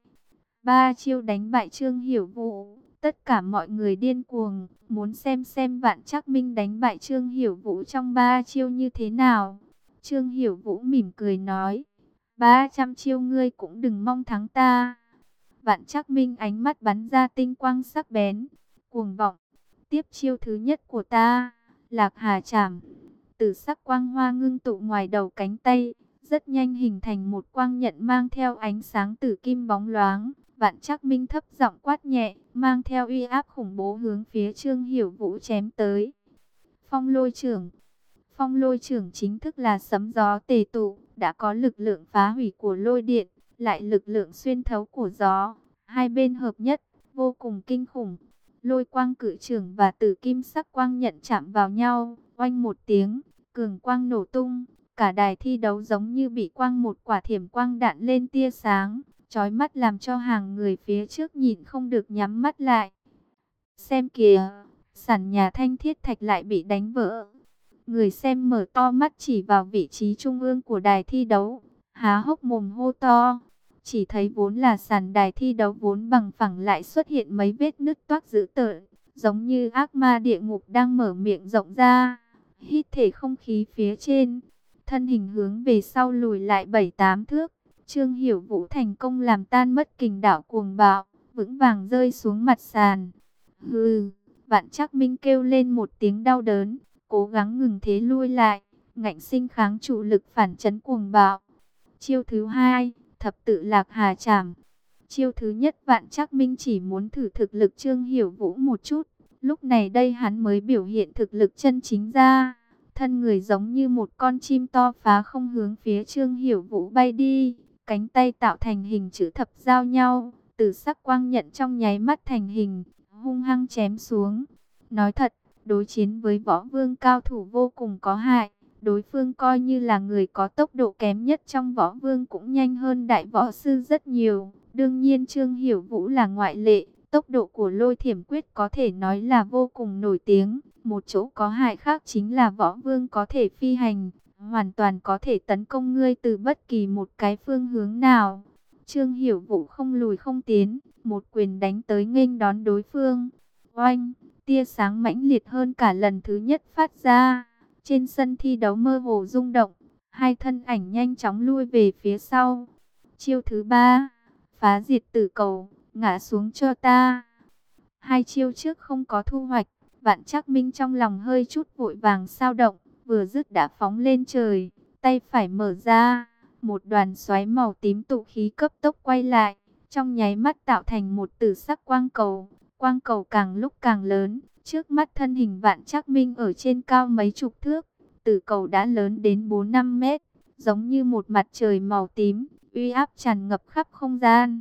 Speaker 1: Ba chiêu đánh bại Trương Hiểu Vũ. Tất cả mọi người điên cuồng, muốn xem xem Vạn Trác Minh đánh bại Trương Hiểu Vũ trong ba chiêu như thế nào. Trương Hiểu Vũ mỉm cười nói, ba trăm chiêu ngươi cũng đừng mong thắng ta. Vạn Trác Minh ánh mắt bắn ra tinh quang sắc bén, cuồng vọng. Tiếp chiêu thứ nhất của ta, Lạc Hà Trảm. Tử sắc quang hoa ngưng tụ ngoài đầu cánh tay, rất nhanh hình thành một quang nhận mang theo ánh sáng tử kim bóng loáng. Vạn Trác Minh thấp giọng quát nhẹ, mang theo uy áp khủng bố hướng phía Trương Hiểu Vũ chém tới. Phong lôi trưởng. Phong lôi trưởng chính thức là sấm gió tề tụ, đã có lực lượng phá hủy của lôi điện, lại lực lượng xuyên thấu của gió. Hai bên hợp nhất, vô cùng kinh khủng. Lôi quang cự trưởng và tử kim sắc quang nhận chạm vào nhau, oanh một tiếng, cường quang nổ tung. Cả đài thi đấu giống như bị quang một quả thiểm quang đạn lên tia sáng, chói mắt làm cho hàng người phía trước nhìn không được nhắm mắt lại. Xem kìa, sàn nhà thanh thiết thạch lại bị đánh vỡ. Người xem mở to mắt chỉ vào vị trí trung ương của đài thi đấu, há hốc mồm hô to. Chỉ thấy vốn là sàn đài thi đấu vốn bằng phẳng lại xuất hiện mấy vết nứt toác dữ tợn, giống như ác ma địa ngục đang mở miệng rộng ra, hít thể không khí phía trên. Thân hình hướng về sau lùi lại bảy tám thước, Trương Hiểu Vũ thành công làm tan mất kình đảo cuồng bạo, vững vàng rơi xuống mặt sàn. Hừ, Vạn Trác Minh kêu lên một tiếng đau đớn, cố gắng ngừng thế lui lại, ngạnh sinh kháng trụ lực phản chấn cuồng bạo. Chiêu thứ hai, thập tự Lạc Hà Trảm. Chiêu thứ nhất Vạn Trác Minh chỉ muốn thử thực lực Trương Hiểu Vũ một chút, lúc này đây hắn mới biểu hiện thực lực chân chính ra. Thân người giống như một con chim to phá không hướng phía Trương Hiểu Vũ bay đi, cánh tay tạo thành hình chữ thập giao nhau, từ sắc quang nhận trong nháy mắt thành hình, hung hăng chém xuống. Nói thật, đối chiến với võ vương cao thủ vô cùng có hại, đối phương coi như là người có tốc độ kém nhất trong võ vương cũng nhanh hơn đại võ sư rất nhiều. Đương nhiên Trương Hiểu Vũ là ngoại lệ, tốc độ của lôi thiểm quyết có thể nói là vô cùng nổi tiếng. Một chỗ có hại khác chính là võ vương có thể phi hành, hoàn toàn có thể tấn công ngươi từ bất kỳ một cái phương hướng nào. Trương Hiểu Vũ không lùi không tiến, một quyền đánh tới nghênh đón đối phương. Oanh, tia sáng mãnh liệt hơn cả lần thứ nhất phát ra. Trên sân thi đấu mơ hồ rung động, hai thân ảnh nhanh chóng lui về phía sau. Chiêu thứ ba, phá diệt tử cầu, ngã xuống cho ta. Hai chiêu trước không có thu hoạch, Vạn Trác Minh trong lòng hơi chút vội vàng sao động, vừa dứt đã phóng lên trời, tay phải mở ra, một đoàn xoáy màu tím tụ khí cấp tốc quay lại, trong nháy mắt tạo thành một tử sắc quang cầu. Quang cầu càng lúc càng lớn, trước mắt thân hình Vạn Trác Minh ở trên cao mấy chục thước, tử cầu đã lớn đến bốn năm mét, giống như một mặt trời màu tím, uy áp tràn ngập khắp không gian.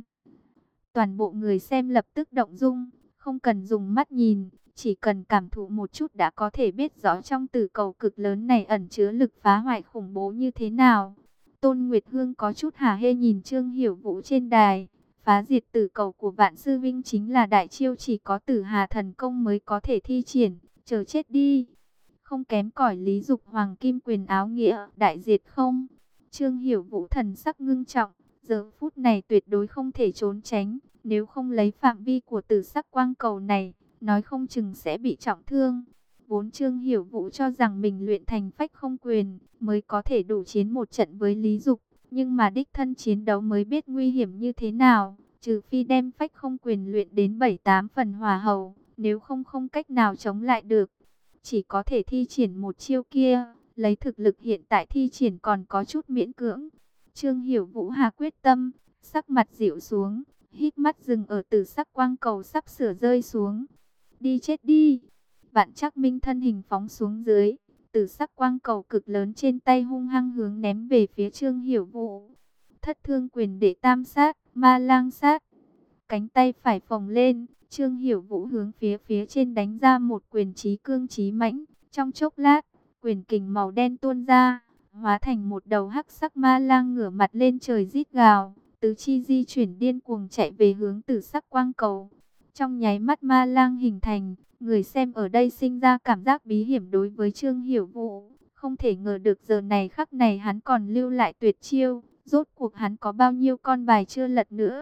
Speaker 1: Toàn bộ người xem lập tức động dung, không cần dùng mắt nhìn, chỉ cần cảm thụ một chút đã có thể biết rõ trong tử cầu cực lớn này ẩn chứa lực phá hoại khủng bố như thế nào. Tôn Nguyệt Hương có chút hả hê nhìn Trương Hiểu Vũ trên đài. Phá diệt tử cầu của Vạn Sư Vinh chính là đại chiêu chỉ có Tử Hà thần công mới có thể thi triển, chờ chết đi. Không kém cỏi Lý Dục Hoàng Kim Quyền áo nghĩa đại diệt không. Trương Hiểu Vũ thần sắc ngưng trọng, giờ phút này tuyệt đối không thể trốn tránh, nếu không lấy phạm vi của tử sắc quang cầu này, nói không chừng sẽ bị trọng thương. Vốn Trương Hiểu Vũ cho rằng mình luyện thành phách không quyền mới có thể đủ chiến một trận với Lý Dục, Nhưng mà đích thân chiến đấu mới biết nguy hiểm như thế nào. Trừ phi đem phách không quyền luyện đến bảy tám phần hỏa hầu, nếu không không cách nào chống lại được. Chỉ có thể thi triển một chiêu kia, lấy thực lực hiện tại thi triển còn có chút miễn cưỡng. Trương Hiểu Vũ hạ quyết tâm, sắc mặt dịu xuống, hít mắt dừng ở Tử Sắc quang cầu sắp sửa rơi xuống. Đi chết đi! Vạn Trác Minh thân hình phóng xuống dưới, Tử Sắc quang cầu cực lớn trên tay hung hăng hướng ném về phía Trương Hiểu Vũ. Thất thương quyền đệ tam sát, ma lang sát. Cánh tay phải phồng lên, Trương Hiểu Vũ hướng phía phía trên đánh ra một quyền chí cương chí mãnh. Trong chốc lát, quyền kình màu đen tuôn ra, hóa thành một đầu hắc sắc ma lang ngửa mặt lên trời rít gào, tứ chi di chuyển điên cuồng chạy về hướng Tử Sắc quang cầu. Trong nháy mắt ma lang hình thành, người xem ở đây sinh ra cảm giác bí hiểm đối với Trương Hiểu Vũ. Không thể ngờ được giờ này khắc này hắn còn lưu lại tuyệt chiêu, rốt cuộc hắn có bao nhiêu con bài chưa lật nữa.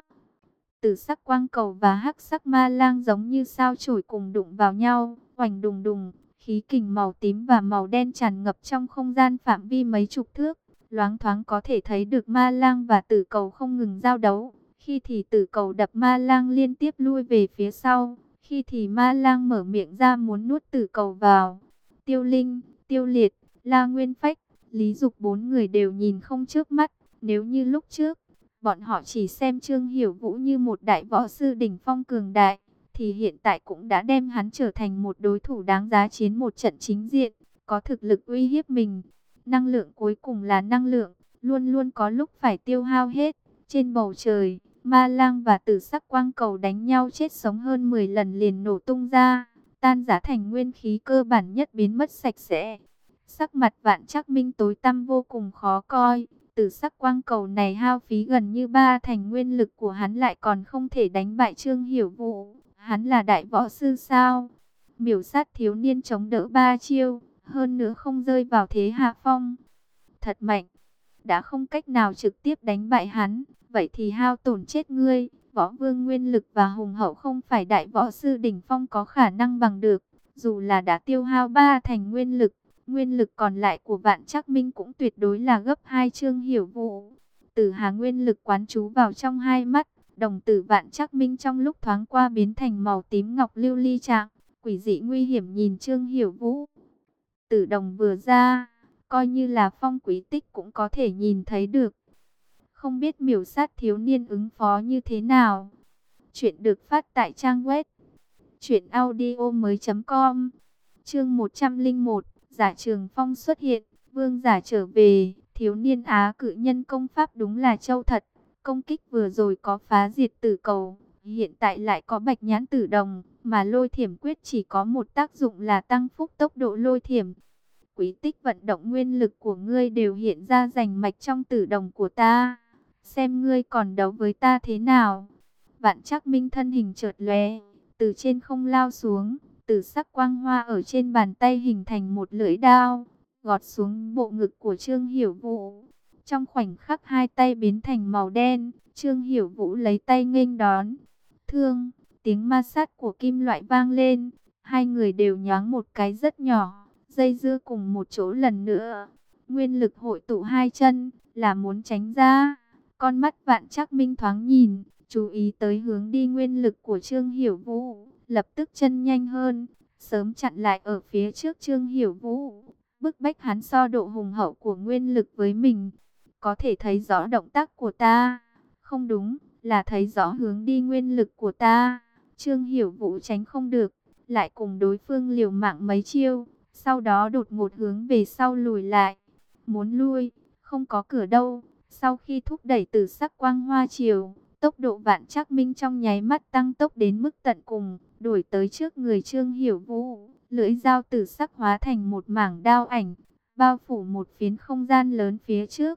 Speaker 1: Tử Sắc quang cầu và hắc sắc ma lang giống như sao chổi cùng đụng vào nhau, oành đùng đùng, khí kình màu tím và màu đen tràn ngập trong không gian phạm vi mấy chục thước. Loáng thoáng có thể thấy được ma lang và tử cầu không ngừng giao đấu. Khi thì tử cầu đập ma lang liên tiếp lui về phía sau, khi thì ma lang mở miệng ra muốn nuốt tử cầu vào. Tiêu Linh, Tiêu Liệt, La Nguyên Phách, Lý Dục bốn người đều nhìn không chớp mắt. Nếu như lúc trước, bọn họ chỉ xem Trương Hiểu Vũ như một đại võ sư đỉnh phong cường đại, thì hiện tại cũng đã đem hắn trở thành một đối thủ đáng giá chiến một trận chính diện, có thực lực uy hiếp mình. Năng lượng cuối cùng là năng lượng, luôn luôn có lúc phải tiêu hao hết. Trên bầu trời, ma lang và Tử Sắc quang cầu đánh nhau chết sống hơn mười lần liền nổ tung ra, tan rã thành nguyên khí cơ bản nhất biến mất sạch sẽ. Sắc mặt Vạn Trác Minh tối tăm vô cùng khó coi. Tử Sắc quang cầu này hao phí gần như ba thành nguyên lực của hắn lại còn không thể đánh bại Trương Hiểu Vũ. Hắn là đại võ sư sao? Miểu sát thiếu niên chống đỡ ba chiêu, hơn nữa không rơi vào thế hạ phong. Thật mạnh, đã không cách nào trực tiếp đánh bại hắn, vậy thì hao tổn chết ngươi. Võ vương nguyên lực và hùng hậu không phải đại võ sư đỉnh phong có khả năng bằng được. Dù là đã tiêu hao ba thành nguyên lực, nguyên lực còn lại của Vạn Trác Minh cũng tuyệt đối là gấp hai Trương Hiểu Vũ. Tử Hà nguyên lực quán trú vào trong hai mắt, đồng tử Vạn Trác Minh trong lúc thoáng qua biến thành màu tím ngọc lưu ly trạng, quỷ dị nguy hiểm nhìn Trương Hiểu Vũ. Tử đồng vừa ra, coi như là Phong Quý Tích cũng có thể nhìn thấy được. Không biết miểu sát thiếu niên ứng phó như thế nào. Chuyện được phát tại trang web truyện audio mới chấm com. Chương một trăm lẻ một, Giả Trường Phong xuất hiện, vương giả trở về. Thiếu niên Á cự nhân công pháp đúng là châu thật. Công kích vừa rồi có phá diệt tử cầu, hiện tại lại có bạch nhãn tử đồng, mà lôi thiểm quyết chỉ có một tác dụng là tăng phúc tốc độ lôi thiểm. Quý Tích, vận động nguyên lực của ngươi đều hiện ra rành mạch trong tử đồng của ta. Xem ngươi còn đấu với ta thế nào. Vạn Trác Minh thân hình chợt lóe, từ trên không lao xuống, Tử Sắc quang hoa ở trên bàn tay hình thành một lưỡi đao, gọt xuống bộ ngực của Trương Hiểu Vũ. Trong khoảnh khắc hai tay biến thành màu đen, Trương Hiểu Vũ lấy tay nghênh đón. Thương, tiếng ma sát của kim loại vang lên, hai người đều nhoáng một cái rất nhỏ, dây dưa cùng một chỗ lần nữa. Nguyên lực hội tụ hai chân, là muốn tránh ra. Con mắt Vạn Trác Minh thoáng nhìn, chú ý tới hướng đi nguyên lực của Trương Hiểu Vũ, lập tức chân nhanh hơn, sớm chặn lại ở phía trước Trương Hiểu Vũ, bức bách hắn so độ hùng hậu của nguyên lực với mình. Có thể thấy rõ động tác của ta, không đúng, là thấy rõ hướng đi nguyên lực của ta. Trương Hiểu Vũ tránh không được, lại cùng đối phương liều mạng mấy chiêu, sau đó đột ngột hướng về sau lùi lại. Muốn lui, không có cửa đâu. Sau khi thúc đẩy Tử Sắc quang hoa chiều, tốc độ Vạn Trác Minh trong nháy mắt tăng tốc đến mức tận cùng, đuổi tới trước người Trương Hiểu Vũ. Lưỡi dao tử sắc hóa thành một mảng đao ảnh, bao phủ một phiến không gian lớn phía trước.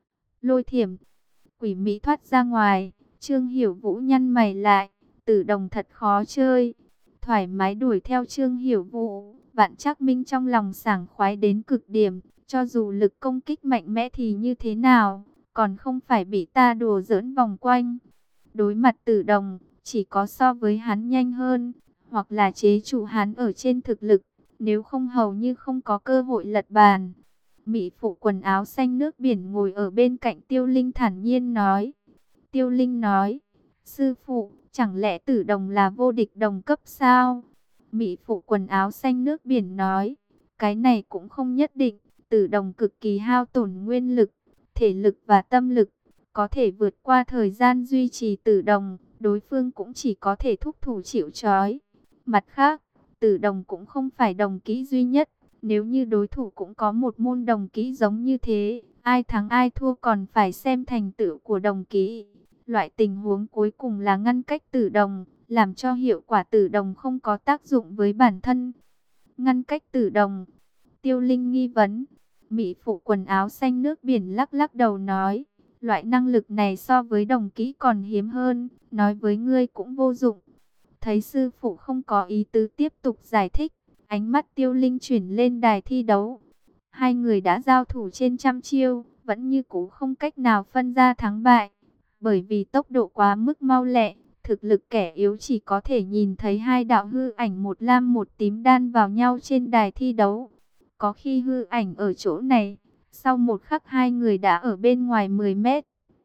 Speaker 1: Lôi thiểm, quỷ mỹ thoát ra ngoài, Trương Hiểu Vũ nhăn mày lại, tử đồng thật khó chơi. Thoải mái đuổi theo Trương Hiểu Vũ, Vạn Trác Minh trong lòng sảng khoái đến cực điểm, cho dù lực công kích mạnh mẽ thì như thế nào, còn không phải bị ta đùa giỡn vòng quanh. Đối mặt tử đồng, chỉ có so với hắn nhanh hơn, hoặc là chế trụ hắn ở trên thực lực, nếu không hầu như không có cơ hội lật bàn. Mỹ phụ quần áo xanh nước biển ngồi ở bên cạnh Tiêu Linh thản nhiên nói. Tiêu Linh nói, sư phụ, chẳng lẽ Tử Đồng là vô địch đồng cấp sao? Mỹ phụ quần áo xanh nước biển nói, cái này cũng không nhất định. Tử Đồng cực kỳ hao tổn nguyên lực, thể lực và tâm lực, có thể vượt qua thời gian duy trì Tử Đồng, đối phương cũng chỉ có thể thúc thủ chịu trói. Mặt khác, Tử Đồng cũng không phải đồng kỹ duy nhất, nếu như đối thủ cũng có một môn đồng kỹ giống như thế, ai thắng ai thua còn phải xem thành tựu của đồng kỹ. Loại tình huống cuối cùng là ngăn cách Tử Đồng, làm cho hiệu quả Tử Đồng không có tác dụng với bản thân. Ngăn cách Tử Đồng, Tiêu Linh nghi vấn. Mỹ phụ quần áo xanh nước biển lắc lắc đầu nói, loại năng lực này so với đồng kỹ còn hiếm hơn, nói với ngươi cũng vô dụng. Thấy sư phụ không có ý tứ tiếp tục giải thích, ánh mắt Tiêu Linh chuyển lên đài thi đấu. Hai người đã giao thủ trên trăm chiêu, vẫn như cũ không cách nào phân ra thắng bại. Bởi vì tốc độ quá mức mau lẹ, thực lực kẻ yếu chỉ có thể nhìn thấy hai đạo hư ảnh một lam một tím đan vào nhau trên đài thi đấu. Có khi hư ảnh ở chỗ này, sau một khắc hai người đã ở bên ngoài mười mét.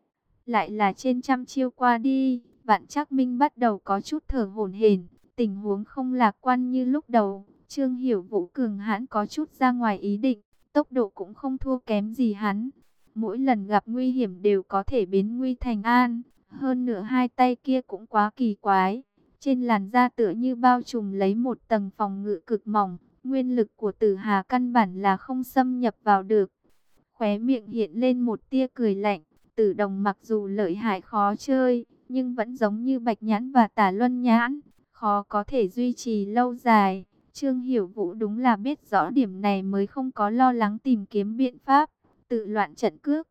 Speaker 1: Lại là trên trăm chiêu qua đi, Vạn Trác Minh bắt đầu có chút thở hổn hển, tình huống không lạc quan như lúc đầu. Trương Hiểu Vũ cường hãn có chút ra ngoài ý định, tốc độ cũng không thua kém gì hắn. Mỗi lần gặp nguy hiểm đều có thể biến nguy thành an, hơn nữa hai tay kia cũng quá kỳ quái. Trên làn da tựa như bao trùm lấy một tầng phòng ngự cực mỏng, nguyên lực của Tử Hà căn bản là không xâm nhập vào được. Khóe miệng hiện lên một tia cười lạnh, Tử Đồng mặc dù lợi hại khó chơi, nhưng vẫn giống như Bạch Nhãn và Tả Luân Nhãn, khó có thể duy trì lâu dài. Trương Hiểu Vũ đúng là biết rõ điểm này mới không có lo lắng tìm kiếm biện pháp, tự loạn trận cước.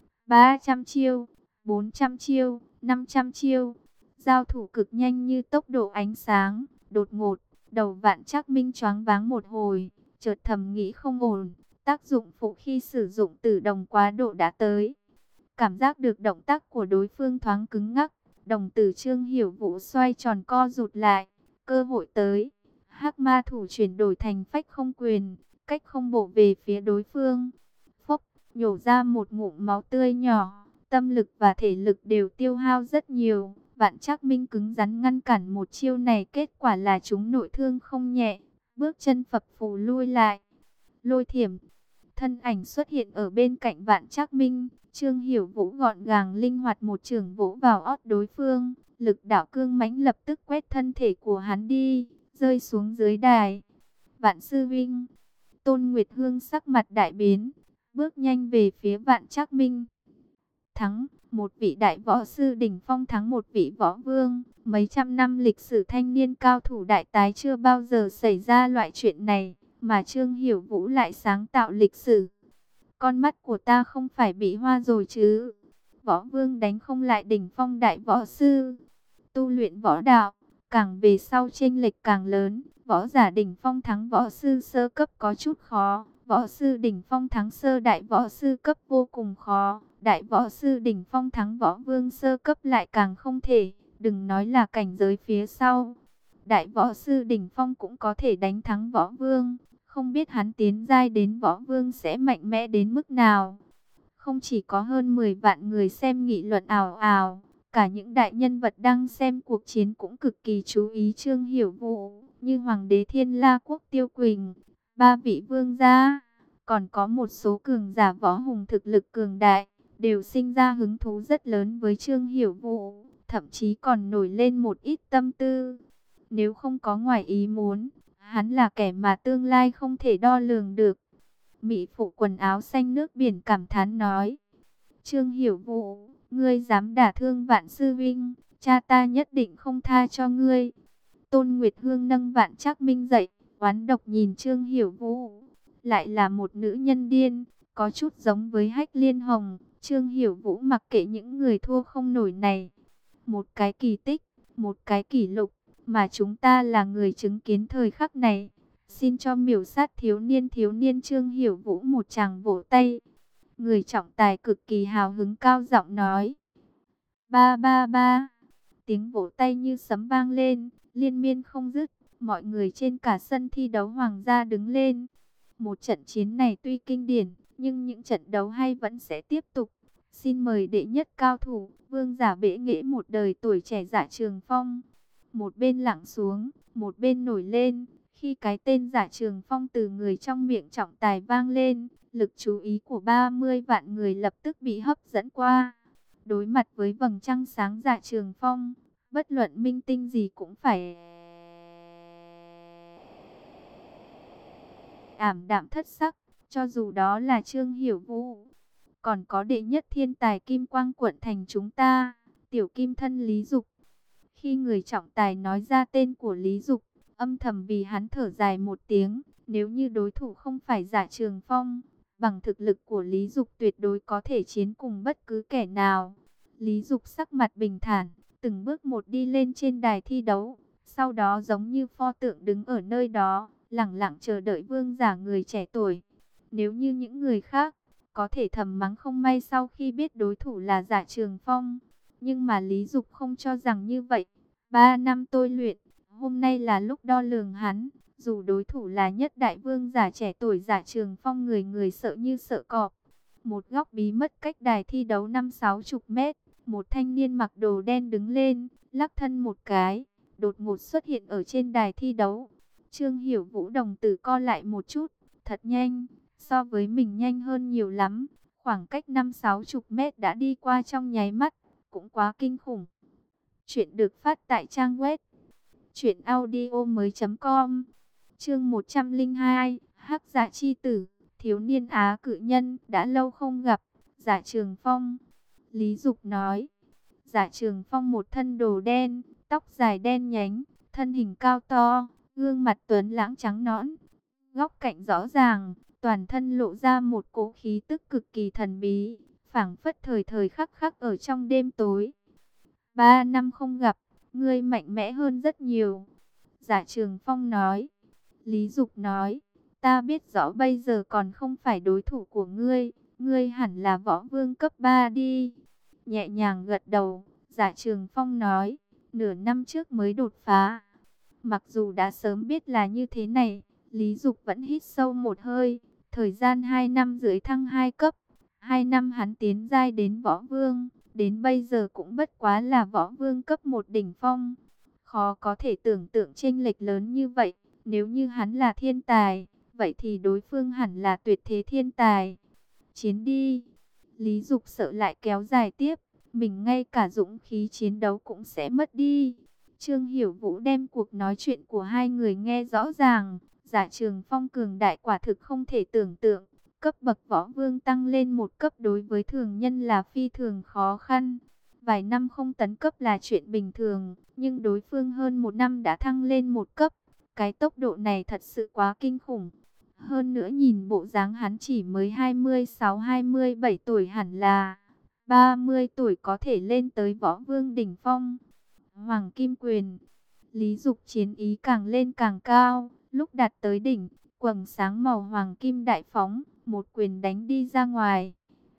Speaker 1: ba trăm chiêu, bốn trăm chiêu, năm trăm chiêu, giao thủ cực nhanh như tốc độ ánh sáng, đột ngột, đầu Vạn Trác Minh choáng váng một hồi, chợt thầm nghĩ không ổn, tác dụng phụ khi sử dụng Tử Đồng quá độ đã tới. Cảm giác được động tác của đối phương thoáng cứng ngắc, đồng tử Trương Hiểu Vũ xoay tròn co rụt lại, cơ hội tới. Hắc ma thủ chuyển đổi thành phách không quyền, cách không bổ về phía đối phương. Phốc, nhổ ra một ngụm máu tươi nhỏ, tâm lực và thể lực đều tiêu hao rất nhiều. Vạn Trác Minh cứng rắn ngăn cản một chiêu này, kết quả là chúng nội thương không nhẹ, bước chân phập phù lui lại. Lôi thiểm, thân ảnh xuất hiện ở bên cạnh Vạn Trác Minh. Trương Hiểu Vũ gọn gàng linh hoạt một chưởng vỗ vào ót đối phương, lực đạo cương mãnh lập tức quét thân thể của hắn đi, rơi xuống dưới đài. Vạn sư vinh, Tôn Nguyệt Hương sắc mặt đại biến, bước nhanh về phía Vạn Trác Minh. Thắng, một vị đại võ sư đỉnh phong thắng một vị võ vương, mấy trăm năm lịch sử thanh niên cao thủ đại tái chưa bao giờ xảy ra loại chuyện này, mà Trương Hiểu Vũ lại sáng tạo lịch sử. Con mắt của ta không phải bị hoa rồi chứ? Võ vương đánh không lại đỉnh phong đại võ sư. Tu luyện võ đạo, càng về sau chênh lệch càng lớn. Võ giả đỉnh phong thắng võ sư sơ cấp có chút khó. Võ sư đỉnh phong thắng sơ đại võ sư cấp vô cùng khó. Đại võ sư đỉnh phong thắng võ vương sơ cấp lại càng không thể. Đừng nói là cảnh giới phía sau. Đại võ sư đỉnh phong cũng có thể đánh thắng võ vương. Không biết hắn tiến giai đến võ vương sẽ mạnh mẽ đến mức nào. Không chỉ có hơn mười vạn người xem nghị luận ào ào, cả những đại nhân vật đang xem cuộc chiến cũng cực kỳ chú ý Trương Hiểu Vũ, như Hoàng đế Thiên La Quốc Tiêu Quỳnh, ba vị vương gia, còn có một số cường giả võ hùng thực lực cường đại, đều sinh ra hứng thú rất lớn với Trương Hiểu Vũ, thậm chí còn nổi lên một ít tâm tư. Nếu không có ngoài ý muốn, hắn là kẻ mà tương lai không thể đo lường được. Mỹ phụ quần áo xanh nước biển cảm thán nói. Trương Hiểu Vũ, ngươi dám đả thương Vạn sư vinh, cha ta nhất định không tha cho ngươi. Tôn Nguyệt Hương nâng Vạn Trác Minh dậy, oán độc nhìn Trương Hiểu Vũ. Lại là một nữ nhân điên, có chút giống với Hách Liên Hồng. Trương Hiểu Vũ mặc kệ những người thua không nổi này. Một cái kỳ tích, một cái kỷ lục, mà chúng ta là người chứng kiến thời khắc này. Xin cho miểu sát thiếu niên thiếu niên Trương Hiểu Vũ một tràng vỗ tay. Người trọng tài cực kỳ hào hứng cao giọng nói. Ba ba ba. Tiếng vỗ tay như sấm vang lên, liên miên không dứt. Mọi người trên cả sân thi đấu hoàng gia đứng lên. Một trận chiến này tuy kinh điển, nhưng những trận đấu hay vẫn sẽ tiếp tục. Xin mời đệ nhất cao thủ, vương giả bệ nghệ một đời tuổi trẻ Dạ Trường Phong. Một bên lặng xuống, một bên nổi lên. Khi cái tên Dạ Trường Phong từ người trong miệng trọng tài vang lên, lực chú ý của ba mươi vạn người lập tức bị hấp dẫn qua. Đối mặt với vầng trăng sáng Dạ Trường Phong, bất luận minh tinh gì cũng phải ảm đạm thất sắc, cho dù đó là Trương Hiểu Vũ. Còn có đệ nhất thiên tài Kim Quang quận thành chúng ta, tiểu kim thân Lý Dục. Khi người trọng tài nói ra tên của Lý Dục, âm thầm vì hắn thở dài một tiếng. Nếu như đối thủ không phải Dạ Trường Phong, bằng thực lực của Lý Dục tuyệt đối có thể chiến cùng bất cứ kẻ nào. Lý Dục sắc mặt bình thản, từng bước một đi lên trên đài thi đấu. Sau đó giống như pho tượng đứng ở nơi đó, lặng lặng chờ đợi vương giả người trẻ tuổi. Nếu như những người khác có thể thầm mắng không may sau khi biết đối thủ là Dạ Trường Phong, nhưng mà Lý Dục không cho rằng như vậy. Ba năm tôi luyện, hôm nay là lúc đo lường hắn. Dù đối thủ là nhất đại vương giả trẻ tuổi Dạ Trường Phong, người người sợ như sợ cọp. Một góc bí mật cách đài thi đấu năm sáu chục mét, một thanh niên mặc đồ đen đứng lên, lắc thân một cái, đột ngột xuất hiện ở trên đài thi đấu. Trương Hiểu Vũ đồng tử co lại một chút, thật nhanh, so với mình nhanh hơn nhiều lắm. Khoảng cách năm sáu chục mét đã đi qua trong nháy mắt, cũng quá kinh khủng. Chuyện được phát tại trang web truyện audio mới chấm com. Chương một trăm lẻ hai, Hắc Dạ chi tử, thiếu niên Á cự nhân, đã lâu không gặp. Dạ Trường Phong, Lý Dục nói. Dạ Trường Phong một thân đồ đen, tóc dài đen nhánh, thân hình cao to, gương mặt tuấn lãng trắng nõn, góc cạnh rõ ràng, toàn thân lộ ra một cỗ khí tức cực kỳ thần bí, phảng phất thời thời khắc khắc ở trong đêm tối. Ba năm không gặp, ngươi mạnh mẽ hơn rất nhiều. Dạ Trường Phong nói. Lý Dục nói, ta biết rõ bây giờ còn không phải đối thủ của ngươi, ngươi hẳn là võ vương cấp ba đi. Nhẹ nhàng gật đầu, Dạ Trường Phong nói, nửa năm trước mới đột phá. Mặc dù đã sớm biết là như thế này, Lý Dục vẫn hít sâu một hơi. Thời gian hai năm dưới thăng hai cấp, hai năm hắn tiến giai đến võ vương, đến bây giờ cũng bất quá là võ vương cấp một đỉnh phong. Khó có thể tưởng tượng chênh lệch lớn như vậy. Nếu như hắn là thiên tài, vậy thì đối phương hẳn là tuyệt thế thiên tài. Chiến đi. Lý Dục sợ lại kéo dài tiếp, mình ngay cả dũng khí chiến đấu cũng sẽ mất đi. Trương Hiểu Vũ đem cuộc nói chuyện của hai người nghe rõ ràng. Dạ Trường Phong cường đại quả thực không thể tưởng tượng. Cấp bậc võ vương tăng lên một cấp đối với thường nhân là phi thường khó khăn. Vài năm không tấn cấp là chuyện bình thường, nhưng đối phương hơn một năm đã thăng lên một cấp. Cái tốc độ này thật sự quá kinh khủng. Hơn nữa nhìn bộ dáng hắn chỉ mới hai mươi sáu hai mươi bảy tuổi, hẳn là ba mươi tuổi có thể lên tới võ vương đỉnh phong. Hoàng Kim Quyền. Lý Dục chiến ý càng lên càng cao, lúc đạt tới đỉnh, quầng sáng màu hoàng kim đại phóng, một quyền đánh đi ra ngoài.